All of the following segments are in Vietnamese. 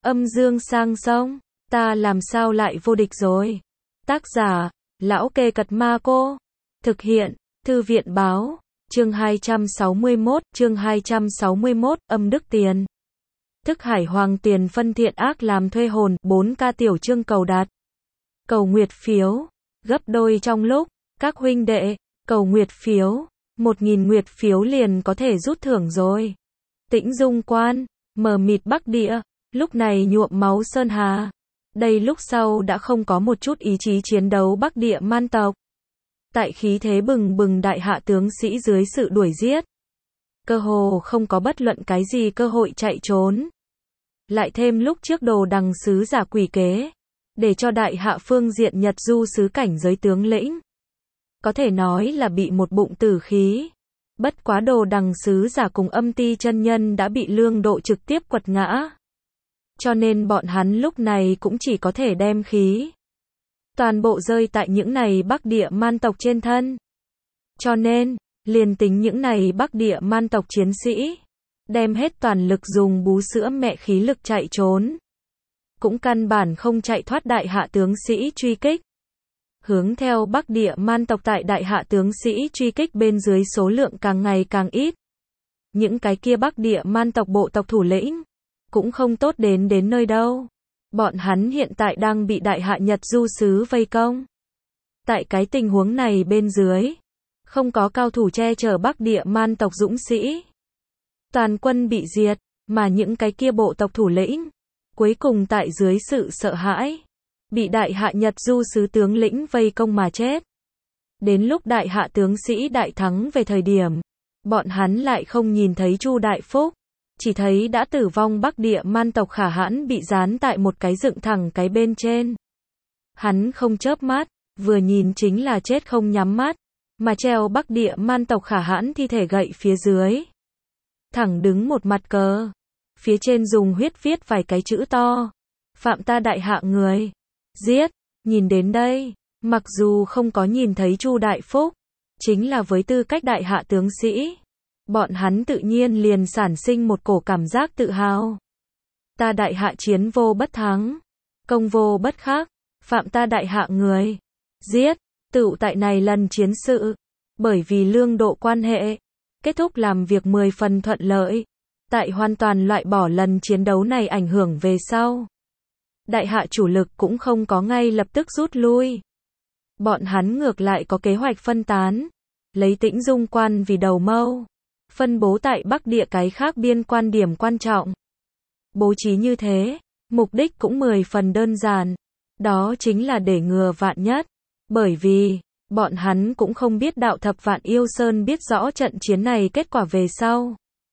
Âm dương sang sông, ta làm sao lại vô địch rồi. Tác giả, Lão Kê Cật Ma Cô. Thực hiện, Thư viện báo, chương 261, âm đức tiền. Thức hải hoàng tiền phân thiện ác làm thuê hồn, 4K tiểu chương cầu đạt. Cầu nguyệt phiếu, gấp đôi trong lúc, các huynh đệ, cầu nguyệt phiếu, 1.000 nguyệt phiếu liền có thể rút thưởng rồi. Tĩnh Dung Quan, mờ mịt Bắc Địa, lúc này nhuộm máu Sơn Hà. Đây lúc sau đã không có một chút ý chí chiến đấu Bắc Địa man tộc. Tại khí thế bừng bừng đại hạ tướng sĩ dưới sự đuổi giết, cơ hồ không có bất luận cái gì cơ hội chạy trốn. Lại thêm lúc trước đồ đằng sứ giả quỷ kế, để cho đại hạ phương diện Nhật Du sứ cảnh giới tướng lĩnh, có thể nói là bị một bụng tử khí. Bất quá đồ đằng sứ giả cùng Âm Ti chân nhân đã bị Lương Độ trực tiếp quật ngã, cho nên bọn hắn lúc này cũng chỉ có thể đem khí toàn bộ rơi tại những này Bắc Địa man tộc trên thân. Cho nên, liền tính những này Bắc Địa man tộc chiến sĩ đem hết toàn lực dùng bú sữa mẹ khí lực chạy trốn, cũng căn bản không chạy thoát đại hạ tướng sĩ truy kích. Hướng theo Bắc Địa man tộc tại đại hạ tướng sĩ truy kích bên dưới số lượng càng ngày càng ít. Những cái kia Bắc Địa man tộc bộ tộc thủ lĩnh cũng không tốt đến nơi đâu. Bọn hắn hiện tại đang bị đại hạ Nhật Du sứ vây công. Tại cái tình huống này bên dưới, không có cao thủ che chở Bắc Địa man tộc dũng sĩ, toàn quân bị diệt, mà những cái kia bộ tộc thủ lĩnh cuối cùng tại dưới sự sợ hãi, bị đại hạ Nhật Du sứ tướng lĩnh vây công mà chết. Đến lúc đại hạ tướng sĩ đại thắng về thời điểm, bọn hắn lại không nhìn thấy Chu Đại Phúc, chỉ thấy đã tử vong Bắc Địa man tộc Khả Hãn bị dán tại một cái dựng thẳng cái bên trên. Hắn không chớp mắt, vừa nhìn chính là chết không nhắm mắt, mà treo Bắc Địa man tộc Khả Hãn thi thể gậy phía dưới. Thẳng đứng một mặt cờ, phía trên dùng huyết viết vài cái chữ to: Phạm ta đại hạ người, giết. Nhìn đến đây, mặc dù không có nhìn thấy Chu Đại Phúc, chính là với tư cách đại hạ tướng sĩ, bọn hắn tự nhiên liền sản sinh một cổ cảm giác tự hào. Ta đại hạ chiến vô bất thắng, công vô bất khắc, phạm ta đại hạ người, giết. Tựu tại này lần chiến sự, bởi vì Lương Độ quan hệ, kết thúc làm việc 10 phần thuận lợi. Tại hoàn toàn loại bỏ lần chiến đấu này ảnh hưởng về sau, đại hạ chủ lực cũng không có ngay lập tức rút lui. Bọn hắn ngược lại có kế hoạch phân tán, lấy Tĩnh Dung Quan vì đầu mâu, phân bố tại Bắc Địa cái khác biên quan điểm quan trọng. Bố trí như thế, mục đích cũng 10 phần đơn giản, đó chính là để ngừa vạn nhất. Bởi vì, bọn hắn cũng không biết Đạo Thập Vạn Yêu Sơn biết rõ trận chiến này kết quả về sau,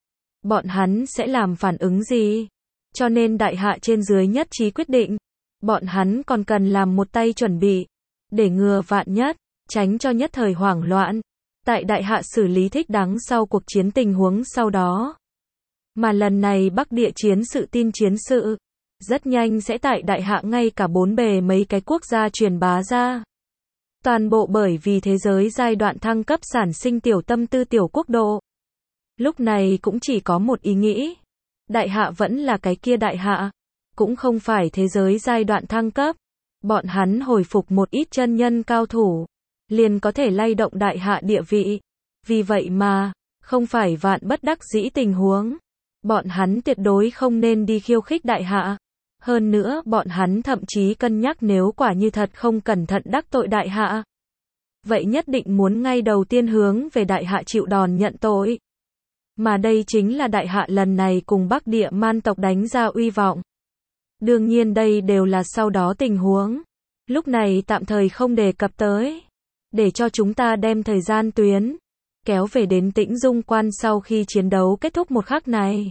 bọn hắn sẽ làm phản ứng gì. Cho nên đại hạ trên dưới nhất trí quyết định, bọn hắn còn cần làm một tay chuẩn bị, để ngừa vạn nhất, tránh cho nhất thời hoảng loạn. Tại đại hạ xử lý thích đáng sau cuộc chiến tình huống sau đó. Mà lần này Bắc Địa chiến sự tin chiến sự, rất nhanh sẽ tại đại hạ ngay cả bốn bề mấy cái quốc gia truyền bá ra. Toàn bộ bởi vì thế giới giai đoạn thăng cấp sản sinh tiểu tâm tư tiểu quốc độ. Lúc này cũng chỉ có một ý nghĩ. Đại hạ vẫn là cái kia đại hạ, cũng không phải thế giới giai đoạn thăng cấp. Bọn hắn hồi phục một ít chân nhân cao thủ, liền có thể lay động đại hạ địa vị. Vì vậy mà, không phải vạn bất đắc dĩ tình huống, bọn hắn tuyệt đối không nên đi khiêu khích đại hạ. Hơn nữa bọn hắn thậm chí cân nhắc nếu quả như thật không cẩn thận đắc tội đại hạ, vậy nhất định muốn ngay đầu tiên hướng về đại hạ chịu đòn nhận tội. Mà đây chính là đại hạ lần này cùng Bắc Địa man tộc đánh ra uy vọng. Đương nhiên đây đều là sau đó tình huống, lúc này tạm thời không đề cập tới, để cho chúng ta đem thời gian tuyến kéo về đến Tĩnh Dung Quan sau khi chiến đấu kết thúc một khắc này.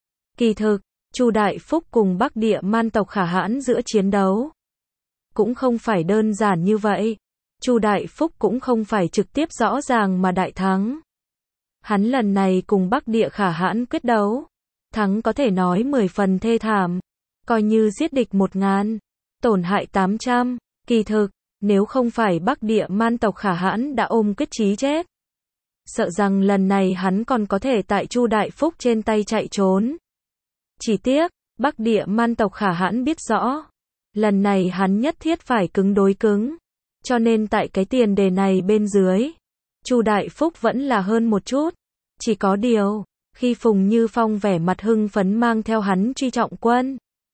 Kỳ thực, Chu Đại Phúc cùng Bắc Địa man tộc Khả Hãn giữa chiến đấu cũng không phải đơn giản như vậy. Chu Đại Phúc cũng không phải trực tiếp rõ ràng mà đại thắng. Hắn lần này cùng Bắc Địa Khả Hãn quyết đấu, thắng có thể nói 10 phần thê thảm, coi như giết địch 1000, tổn hại 800. Kỳ thực, nếu không phải Bắc Địa man tộc Khả Hãn đã ôm quyết chí chết, sợ rằng lần này hắn còn có thể tại Chu Đại Phúc trên tay chạy trốn. Chỉ tiếc, Bắc Địa Man tộc Khả Hãn biết rõ, lần này hắn nhất thiết phải cứng đối cứng, cho nên tại cái tiền đề này bên dưới, Chu Đại Phúc vẫn là hơn một chút, chỉ có điều, khi Phùng Như Phong vẻ mặt hưng phấn mang theo hắn truy trọng quân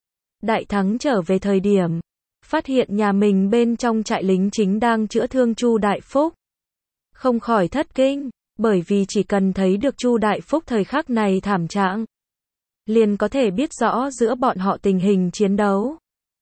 đại thắng trở về thời điểm, phát hiện nhà mình bên trong trại lính chính đang chữa thương Chu Đại Phúc, không khỏi thất kinh, bởi vì chỉ cần thấy được Chu Đại Phúc thời khắc này thảm trạng, liền có thể biết rõ giữa bọn họ tình hình chiến đấu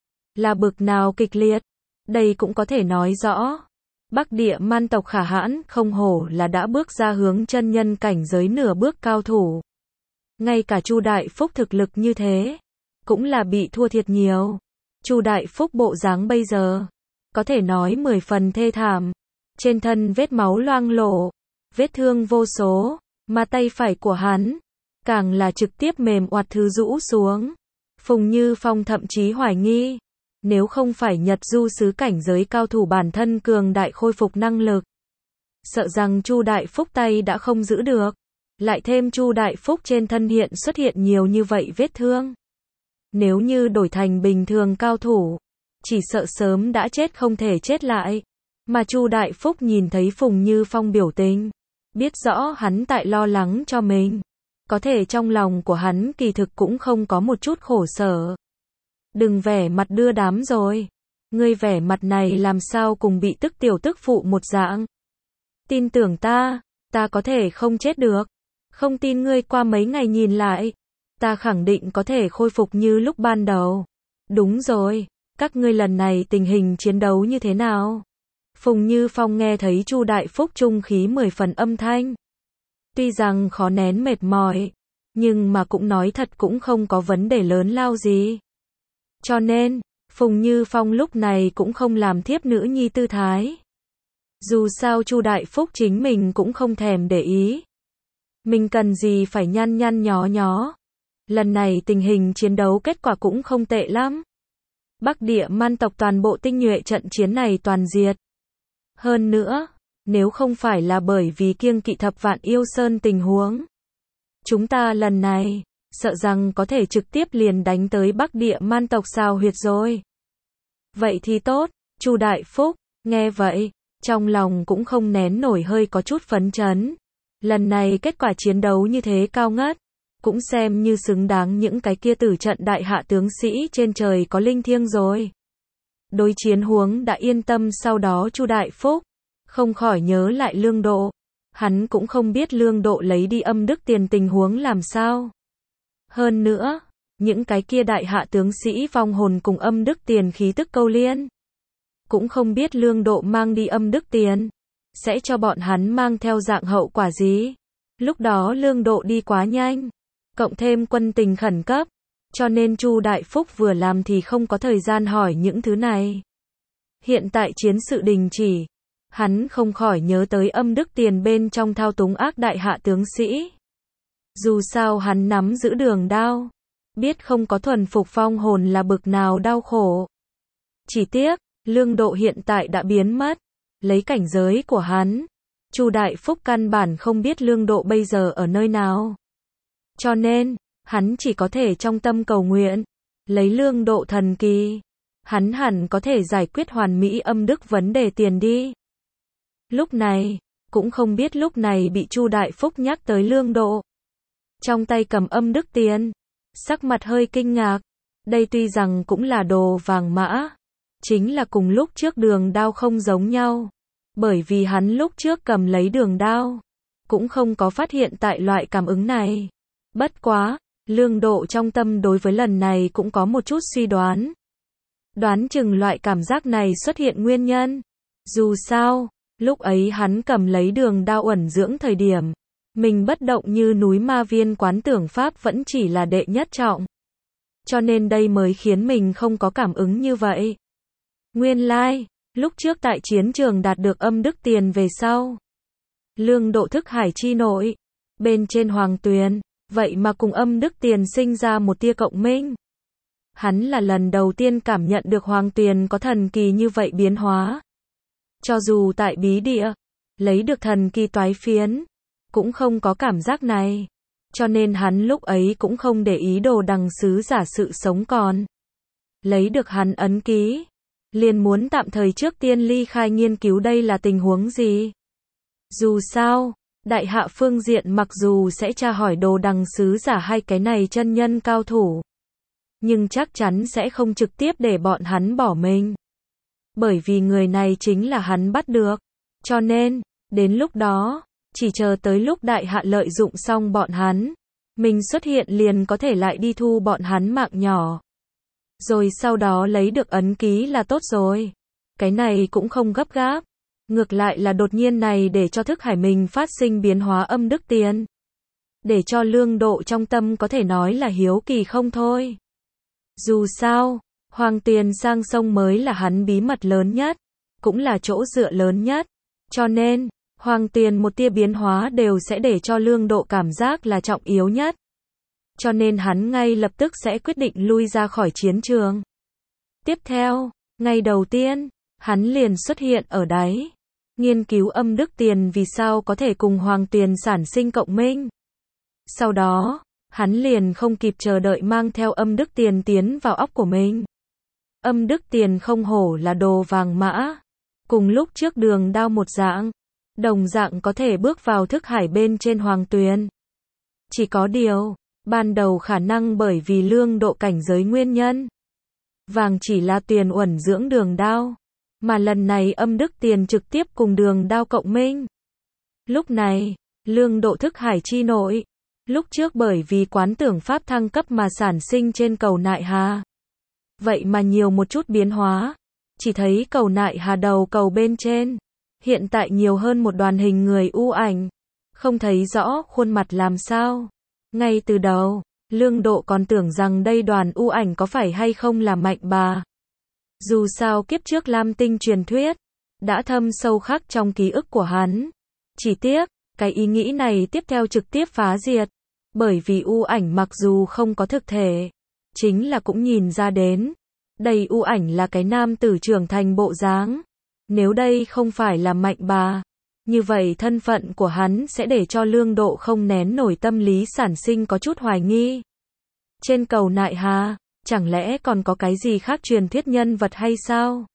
là bực nào kịch liệt. Đây cũng có thể nói rõ, Bắc Địa Man tộc Khả Hãn không hổ là đã bước ra hướng chân nhân cảnh giới nửa bước cao thủ. Ngay cả Chu Đại Phúc thực lực như thế, cũng là bị thua thiệt nhiều. Chu Đại Phúc bộ dáng bây giờ, có thể nói 10 phần thê thảm. Trên thân vết máu loang lổ, vết thương vô số, mà tay phải của hắn, càng là trực tiếp mềm oặt thứ rũ xuống. Phùng Như Phong thậm chí hoài nghi, nếu không phải Nhật Du sứ cảnh giới cao thủ bản thân cường đại khôi phục năng lực, sợ rằng Chu Đại Phúc tay đã không giữ được. Lại thêm Chu Đại Phúc trên thân xuất hiện nhiều như vậy vết thương. Nếu như đổi thành bình thường cao thủ, chỉ sợ sớm đã chết không thể chết lại. Mà Chu Đại Phúc nhìn thấy Phùng Như Phong biểu tình, biết rõ hắn tại lo lắng cho mình. Có thể trong lòng của hắn kỳ thực cũng không có một chút khổ sở. Đừng vẻ mặt đưa đám rồi. Ngươi vẻ mặt này làm sao cùng bị tức tiểu tức phụ một dạng. Tin tưởng ta có thể không chết được. Không tin ngươi qua mấy ngày nhìn lại, ta khẳng định có thể khôi phục như lúc ban đầu. Đúng rồi, các ngươi lần này tình hình chiến đấu như thế nào? Phùng Như Phong nghe thấy Chu Đại Phúc trung khí 10 phần âm thanh. Tuy rằng khó nén mệt mỏi, nhưng mà cũng nói thật cũng không có vấn đề lớn lao gì. Cho nên, Phùng Như Phong lúc này cũng không làm thiếp nữ nhi tư thái. Dù sao Chu Đại Phúc chính mình cũng không thèm để ý. Mình cần gì phải nhăn nhăn nhó nhó. Lần này tình hình chiến đấu kết quả cũng không tệ lắm. Bắc Địa Man tộc toàn bộ tinh nhuệ trận chiến này toàn diệt. Hơn nữa, nếu không phải là bởi vì kiêng kỵ Thập Vạn Yêu Sơn tình huống, chúng ta lần này, sợ rằng có thể trực tiếp liền đánh tới Bắc Địa Man tộc sao huyệt rồi. Vậy thì tốt, Chu Đại Phúc, nghe vậy, trong lòng cũng không nén nổi hơi có chút phấn chấn. Lần này kết quả chiến đấu như thế cao ngất, cũng xem như xứng đáng những cái kia tử trận đại hạ tướng sĩ trên trời có linh thiêng rồi. Đối chiến huống đã yên tâm, sau đó Chu Đại Phúc không khỏi nhớ lại Lương Độ. Hắn cũng không biết Lương Độ lấy đi âm đức tiền tình huống làm sao. Hơn nữa, những cái kia đại hạ tướng sĩ vong hồn cùng âm đức tiền khí tức câu liên, cũng không biết Lương Độ mang đi âm đức tiền sẽ cho bọn hắn mang theo dạng hậu quả gì. Lúc đó Lương Độ đi quá nhanh, cộng thêm quân tình khẩn cấp, cho nên Chu Đại Phúc vừa làm thì không có thời gian hỏi những thứ này. Hiện tại chiến sự đình chỉ, hắn không khỏi nhớ tới âm đức tiền bên trong thao túng ác đại hạ tướng sĩ. Dù sao hắn nắm giữ đường đao, biết không có thuần phục vong hồn là bực nào đau khổ. Chỉ tiếc, Lương Độ hiện tại đã biến mất. Lấy cảnh giới của hắn, Chu Đại Phúc căn bản không biết Lương Độ bây giờ ở nơi nào. Cho nên, hắn chỉ có thể trong tâm cầu nguyện, lấy Lương Độ thần kỳ, hắn hẳn có thể giải quyết hoàn mỹ âm đức vấn đề tiền đi. Lúc này, cũng không biết lúc này bị Chu Đại Phúc nhắc tới Lương Độ. Trong tay cầm âm đức tiền, sắc mặt hơi kinh ngạc, đây tuy rằng cũng là đồ vàng mã, chính là cùng lúc trước đường đao không giống nhau. Bởi vì hắn lúc trước cầm lấy đường đao, cũng không có phát hiện tại loại cảm ứng này. Bất quá, Lương Độ trong tâm đối với lần này cũng có một chút suy đoán. Đoán chừng loại cảm giác này xuất hiện nguyên nhân. Dù sao, lúc ấy hắn cầm lấy đường đao ẩn dưỡng thời điểm, mình bất động như núi ma viên quán tưởng pháp vẫn chỉ là đệ nhất trọng. Cho nên đây mới khiến mình không có cảm ứng như vậy. Nguyên lai, lúc trước tại chiến trường đạt được âm đức tiền về sau, Lương Độ thức hải chi nội, bên trên hoàng tuyền, vậy mà cùng âm đức tiền sinh ra một tia cộng minh. Hắn là lần đầu tiên cảm nhận được hoàng tuyền có thần kỳ như vậy biến hóa. Cho dù tại bí địa, lấy được thần kỳ toái phiến, cũng không có cảm giác này. cho nên hắn lúc ấy cũng không để ý Đồ Đằng sứ giả sự sống còn. Lấy được hắn ấn ký, liền muốn tạm thời trước tiên ly khai nghiên cứu đây là tình huống gì. Dù sao, đại hạ phương diện mặc dù sẽ tra hỏi Đồ Đằng sứ giả hay cái này chân nhân cao thủ, nhưng chắc chắn sẽ không trực tiếp để bọn hắn bỏ mình. Bởi vì người này chính là hắn bắt được. Cho nên, đến lúc đó, chỉ chờ tới lúc đại hạ lợi dụng xong bọn hắn, mình xuất hiện liền có thể lại đi thu bọn hắn mạng nhỏ. Rồi sau đó lấy được ấn ký là tốt rồi. Cái này cũng không gấp gáp. Ngược lại là đột nhiên này để cho thức hải mình phát sinh biến hóa âm đức tiền. Để cho Lương Độ trong tâm có thể nói là hiếu kỳ không thôi. Dù sao, Hoàng Tuyền sang sông mới là hắn bí mật lớn nhất, cũng là chỗ dựa lớn nhất. Cho nên, Hoàng Tuyền một tia biến hóa đều sẽ để cho Lương Độ cảm giác là trọng yếu nhất. Cho nên hắn ngay lập tức sẽ quyết định lui ra khỏi chiến trường. Tiếp theo, ngày đầu tiên, hắn liền xuất hiện ở đáy. Nghiên cứu âm đức tiền vì sao có thể cùng Hoàng Tuyền sản sinh cộng minh. Sau đó, hắn liền không kịp chờ đợi mang theo âm đức tiền tiến vào óc của mình. Âm đức tiền không hổ là đồ vàng mã. Cùng lúc trước Đường Đao một dạng, đồng dạng có thể bước vào thức hải bên trên Hoàng Tuyền. Chỉ có điều, ban đầu khả năng bởi vì Lương Độ cảnh giới nguyên nhân. Vàng chỉ là Tuyền uẩn dưỡng Đường Đao, mà lần này âm đức tiền trực tiếp cùng Đường Đao cộng minh. Lúc này, Lương Độ thức hải chi nội, lúc trước bởi vì quán tưởng pháp thăng cấp mà sản sinh trên cầu Nại Hà. Vậy mà nhiều một chút biến hóa, chỉ thấy cầu Nại Hà đầu cầu bên trên, hiện tại nhiều hơn một đoàn hình người u ảnh, không thấy rõ khuôn mặt làm sao. Ngay từ đầu, Lương Độ còn tưởng rằng đây đoàn u ảnh có phải hay không là Mạnh Bà. Dù sao kiếp trước Lam Tinh truyền thuyết, đã thâm sâu khắc trong ký ức của hắn. Chỉ tiếc, cái ý nghĩ này tiếp theo trực tiếp phá diệt. Bởi vì u ảnh mặc dù không có thực thể, chính là cũng nhìn ra đến. Đây u ảnh là cái nam tử trưởng thành bộ dáng. Nếu đây không phải là Mạnh Bà, như vậy thân phận của hắn sẽ để cho Lương Độ không nén nổi tâm lý sản sinh có chút hoài nghi. Trên cầu Nại Hà, chẳng lẽ còn có cái gì khác truyền thuyết nhân vật hay sao?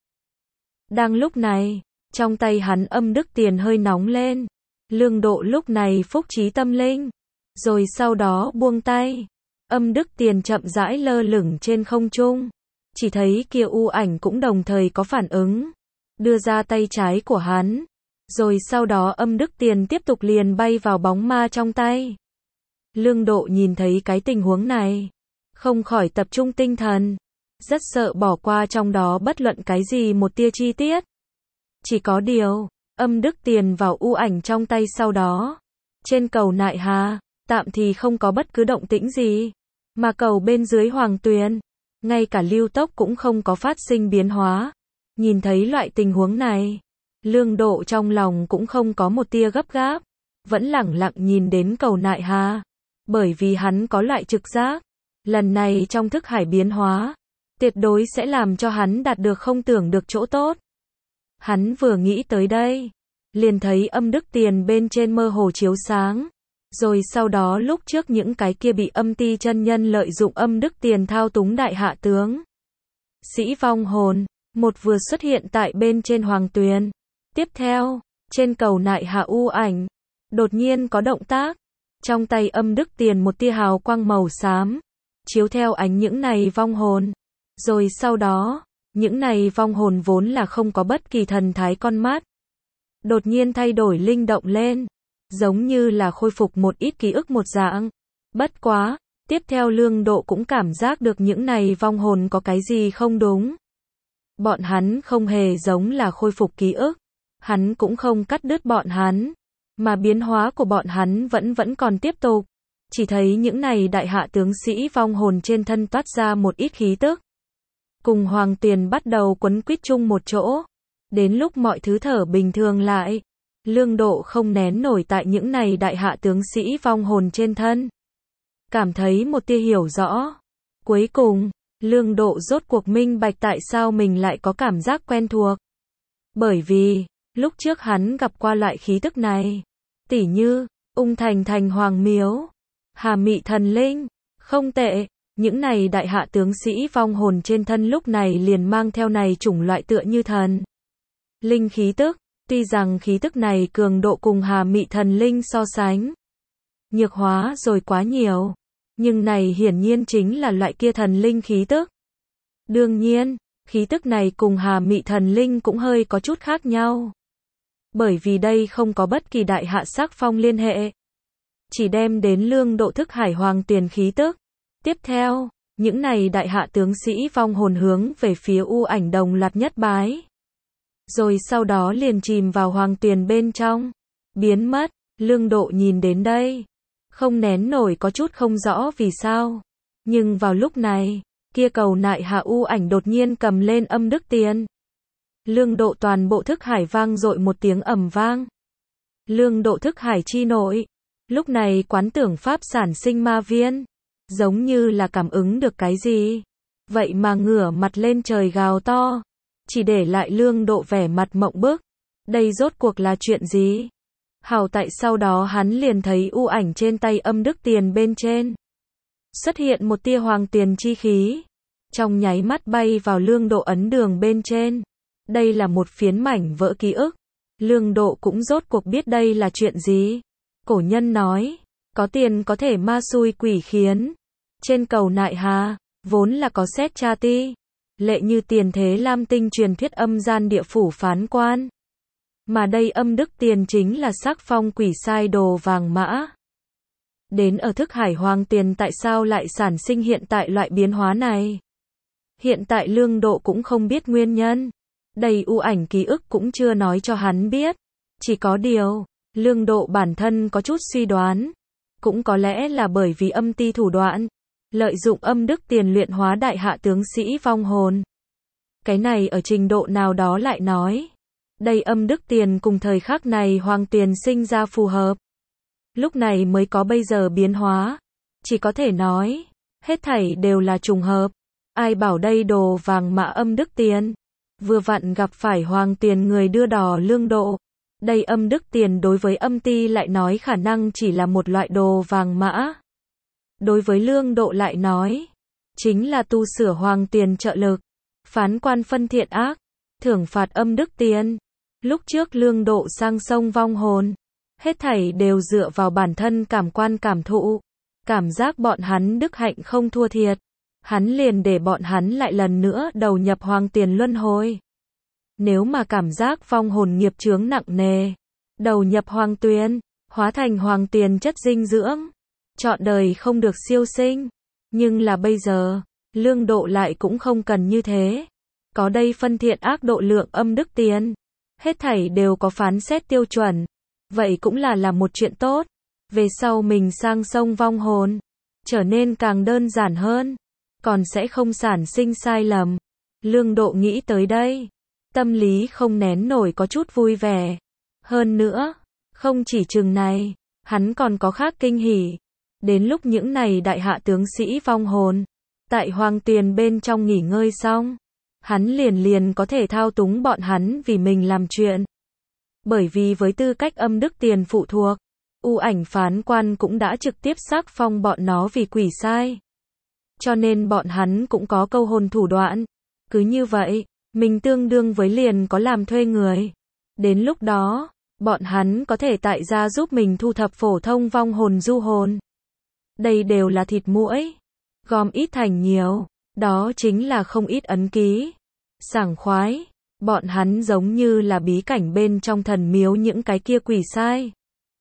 Đang lúc này, trong tay hắn âm đức tiền hơi nóng lên. Lương Độ lúc này phúc trí tâm linh. Rồi sau đó buông tay. Âm đức tiền chậm rãi lơ lửng trên không trung. Chỉ thấy kia u ảnh cũng đồng thời có phản ứng. Đưa ra tay trái của hắn. Rồi sau đó âm đức tiền tiếp tục liền bay vào bóng ma trong tay. Lương Độ nhìn thấy cái tình huống này, không khỏi tập trung tinh thần. Rất sợ bỏ qua trong đó bất luận cái gì một tia chi tiết. Chỉ có điều, âm đức tiền vào u ảnh trong tay sau đó. Trên cầu Nại Hà, tạm thì không có bất cứ động tĩnh gì. Mà cầu bên dưới Hoàng Tuyền, ngay cả lưu tốc cũng không có phát sinh biến hóa. Nhìn thấy loại tình huống này, Lương Độ trong lòng cũng không có một tia gấp gáp. Vẫn lẳng lặng nhìn đến cầu Nại Hà. Bởi vì hắn có loại trực giác. Lần này trong thức hải biến hóa, tuyệt đối sẽ làm cho hắn đạt được không tưởng được chỗ tốt. Hắn vừa nghĩ tới đây, liền thấy âm đức tiền bên trên mơ hồ chiếu sáng. Rồi sau đó lúc trước những cái kia bị âm ti chân nhân lợi dụng âm đức tiền thao túng đại hạ tướng. Sĩ vong hồn, một vừa xuất hiện tại bên trên Hoàng Tuyền. Tiếp theo, trên cầu Nại Hà u ảnh, đột nhiên có động tác. Trong tay âm đức tiền một tia hào quang màu xám, chiếu theo ánh những này vong hồn. Rồi sau đó, những này vong hồn vốn là không có bất kỳ thần thái con mắt. Đột nhiên thay đổi linh động lên, giống như là khôi phục một ít ký ức một dạng. Bất quá, tiếp theo Lương Độ cũng cảm giác được những này vong hồn có cái gì không đúng. Bọn hắn không hề giống là khôi phục ký ức, hắn cũng không cắt đứt bọn hắn, mà biến hóa của bọn hắn vẫn còn tiếp tục. Chỉ thấy những này đại hạ tướng sĩ vong hồn trên thân toát ra một ít khí tức. Cùng Hoàng Tuyền bắt đầu quấn quýt chung một chỗ. Đến lúc mọi thứ thở bình thường lại, Lương Độ không nén nổi tại những này đại hạ tướng sĩ vong hồn trên thân. Cảm thấy một tia hiểu rõ. Cuối cùng, Lương Độ rốt cuộc minh bạch tại sao mình lại có cảm giác quen thuộc. Bởi vì, lúc trước hắn gặp qua loại khí tức này. Tỉ như, Ung Thành Thành Hoàng Miếu. Hà Mị thần linh, không tệ. Những này đại hạ tướng sĩ vong hồn trên thân lúc này liền mang theo này chủng loại tựa như thần linh khí tức, tuy rằng khí tức này cường độ cùng Hà Mị thần linh so sánh nhược hóa rồi quá nhiều, nhưng này hiển nhiên chính là loại kia thần linh khí tức. Đương nhiên, khí tức này cùng Hà Mị thần linh cũng hơi có chút khác nhau. Bởi vì đây không có bất kỳ đại hạ sắc phong liên hệ, chỉ đem đến Lương Độ thức hải hoàng tiền khí tức. Tiếp theo, những này đại hạ tướng sĩ vong hồn hướng về phía U Ảnh đồng loạt nhất bái. Rồi sau đó liền chìm vào hoàng tuyền bên trong, biến mất. Lương Độ nhìn đến đây, không nén nổi có chút không rõ vì sao. Nhưng vào lúc này, kia cầu nại hạ U Ảnh đột nhiên cầm lên âm đức tiền. Lương Độ toàn bộ thức hải vang dội một tiếng ầm vang. Lương Độ thức hải chi nội, lúc này quán tưởng pháp sản sinh ma viên, giống như là cảm ứng được cái gì, vậy mà ngửa mặt lên trời gào to, chỉ để lại Lương Độ vẻ mặt mộng bức. Đây rốt cuộc là chuyện gì? Hảo tại sau đó hắn liền thấy U Ảnh trên tay âm đức tiền bên trên xuất hiện một tia hoàng tiền chi khí, trong nháy mắt bay vào Lương Độ ấn đường bên trên. Đây là một phiến mảnh vỡ ký ức. Lương Độ cũng rốt cuộc biết đây là chuyện gì. Cổ nhân nói, có tiền có thể ma xui quỷ khiến. Trên cầu nại hà, vốn là có xét cha ti, lệ như tiền thế lam tinh truyền thuyết âm gian địa phủ phán quan. Mà đây âm đức tiền chính là sắc phong quỷ sai đồ vàng mã. Đến ở thức hải hoàng tiền tại sao lại sản sinh hiện tại loại biến hóa này? Hiện tại Lương Độ cũng không biết nguyên nhân. Đây U Ảnh ký ức cũng chưa nói cho hắn biết. Chỉ có điều, Lương Độ bản thân có chút suy đoán. Cũng có lẽ là bởi vì âm ti thủ đoạn, lợi dụng âm đức tiền luyện hóa đại hạ tướng sĩ vong hồn. Cái này ở trình độ nào đó lại nói, đây âm đức tiền cùng thời khắc này hoàng tiền sinh ra phù hợp. Lúc này mới có bây giờ biến hóa. Chỉ có thể nói, hết thảy đều là trùng hợp. Ai bảo đây đồ vàng mã âm đức tiền, vừa vặn gặp phải hoàng tiền người đưa đò Lương Độ. Đây âm đức tiền đối với âm ti lại nói khả năng chỉ là một loại đồ vàng mã. Đối với Lương Độ lại nói, chính là tu sửa hoàng tiền trợ lực, phán quan phân thiện ác, thưởng phạt âm đức tiền. Lúc trước Lương Độ sang sông vong hồn, hết thảy đều dựa vào bản thân cảm quan cảm thụ, cảm giác bọn hắn đức hạnh không thua thiệt. Hắn liền để bọn hắn lại lần nữa đầu nhập hoàng tiền luân hồi. Nếu mà cảm giác vong hồn nghiệp chướng nặng nề, đầu nhập hoàng tuyền, hóa thành hoàng tiền chất dinh dưỡng, trọn đời không được siêu sinh. Nhưng là bây giờ, Lương Độ lại cũng không cần như thế. Có đây phân thiện ác độ lượng âm đức tiền, hết thảy đều có phán xét tiêu chuẩn. Vậy cũng là một chuyện tốt. Về sau mình sang sông vong hồn, trở nên càng đơn giản hơn, còn sẽ không sản sinh sai lầm. Lương Độ nghĩ tới đây, tâm lý không nén nổi có chút vui vẻ. Hơn nữa, không chỉ chừng này, hắn còn có khác kinh hỉ. Đến lúc những này đại hạ tướng sĩ vong hồn, tại hoàng tuyền bên trong nghỉ ngơi xong, hắn liền có thể thao túng bọn hắn vì mình làm chuyện. Bởi vì với tư cách âm đức tiền phụ thuộc, U Ảnh phán quan cũng đã trực tiếp sắc phong bọn nó vì quỷ sai. Cho nên bọn hắn cũng có câu hồn thủ đoạn. Cứ như vậy, mình tương đương với liền có làm thuê người. Đến lúc đó, bọn hắn có thể tại gia giúp mình thu thập phổ thông vong hồn du hồn. Đây đều là thịt muỗi, gom ít thành nhiều, đó chính là không ít ấn ký. Sảng khoái, bọn hắn giống như là bí cảnh bên trong thần miếu những cái kia quỷ sai.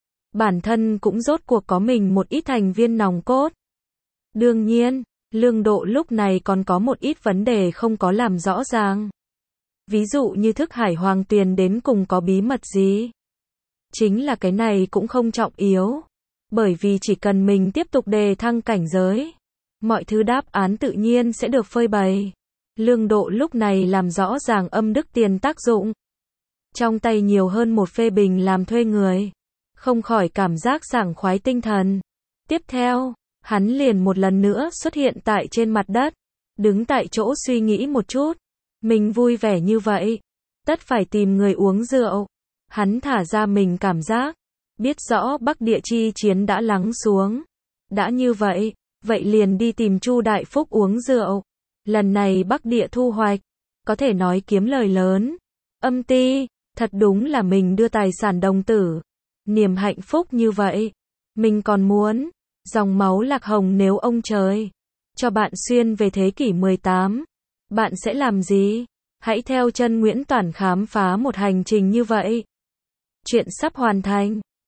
Bản thân cũng rốt cuộc có mình một ít thành viên nòng cốt. Đương nhiên, Lương Độ lúc này còn có một ít vấn đề không có làm rõ ràng. Ví dụ như thức hải hoàng tuyền đến cùng có bí mật gì. Chính là cái này cũng không trọng yếu. Bởi vì chỉ cần mình tiếp tục đề thăng cảnh giới, mọi thứ đáp án tự nhiên sẽ được phơi bày. Lương Độ lúc này làm rõ ràng âm đức tiền tác dụng. Trong tay nhiều hơn một phê bình làm thuê người, không khỏi cảm giác sảng khoái tinh thần. Tiếp theo, hắn liền một lần nữa xuất hiện tại trên mặt đất, đứng tại chỗ suy nghĩ một chút. Mình vui vẻ như vậy, tất phải tìm người uống rượu. Hắn thả ra mình cảm giác, biết rõ Bắc Địa chi chiến đã lắng xuống. Đã như vậy, vậy liền đi tìm Chu Đại Phúc uống rượu. Lần này Bắc Địa thu hoạch, có thể nói kiếm lời lớn. Âm Ti, thật đúng là mình đưa tài sản đồng tử. Niềm hạnh phúc như vậy, mình còn muốn. Dòng máu Lạc Hồng nếu ông trời cho bạn xuyên về thế kỷ 18, bạn sẽ làm gì? Hãy theo chân Nguyễn Toản khám phá một hành trình như vậy. Chuyện sắp hoàn thành.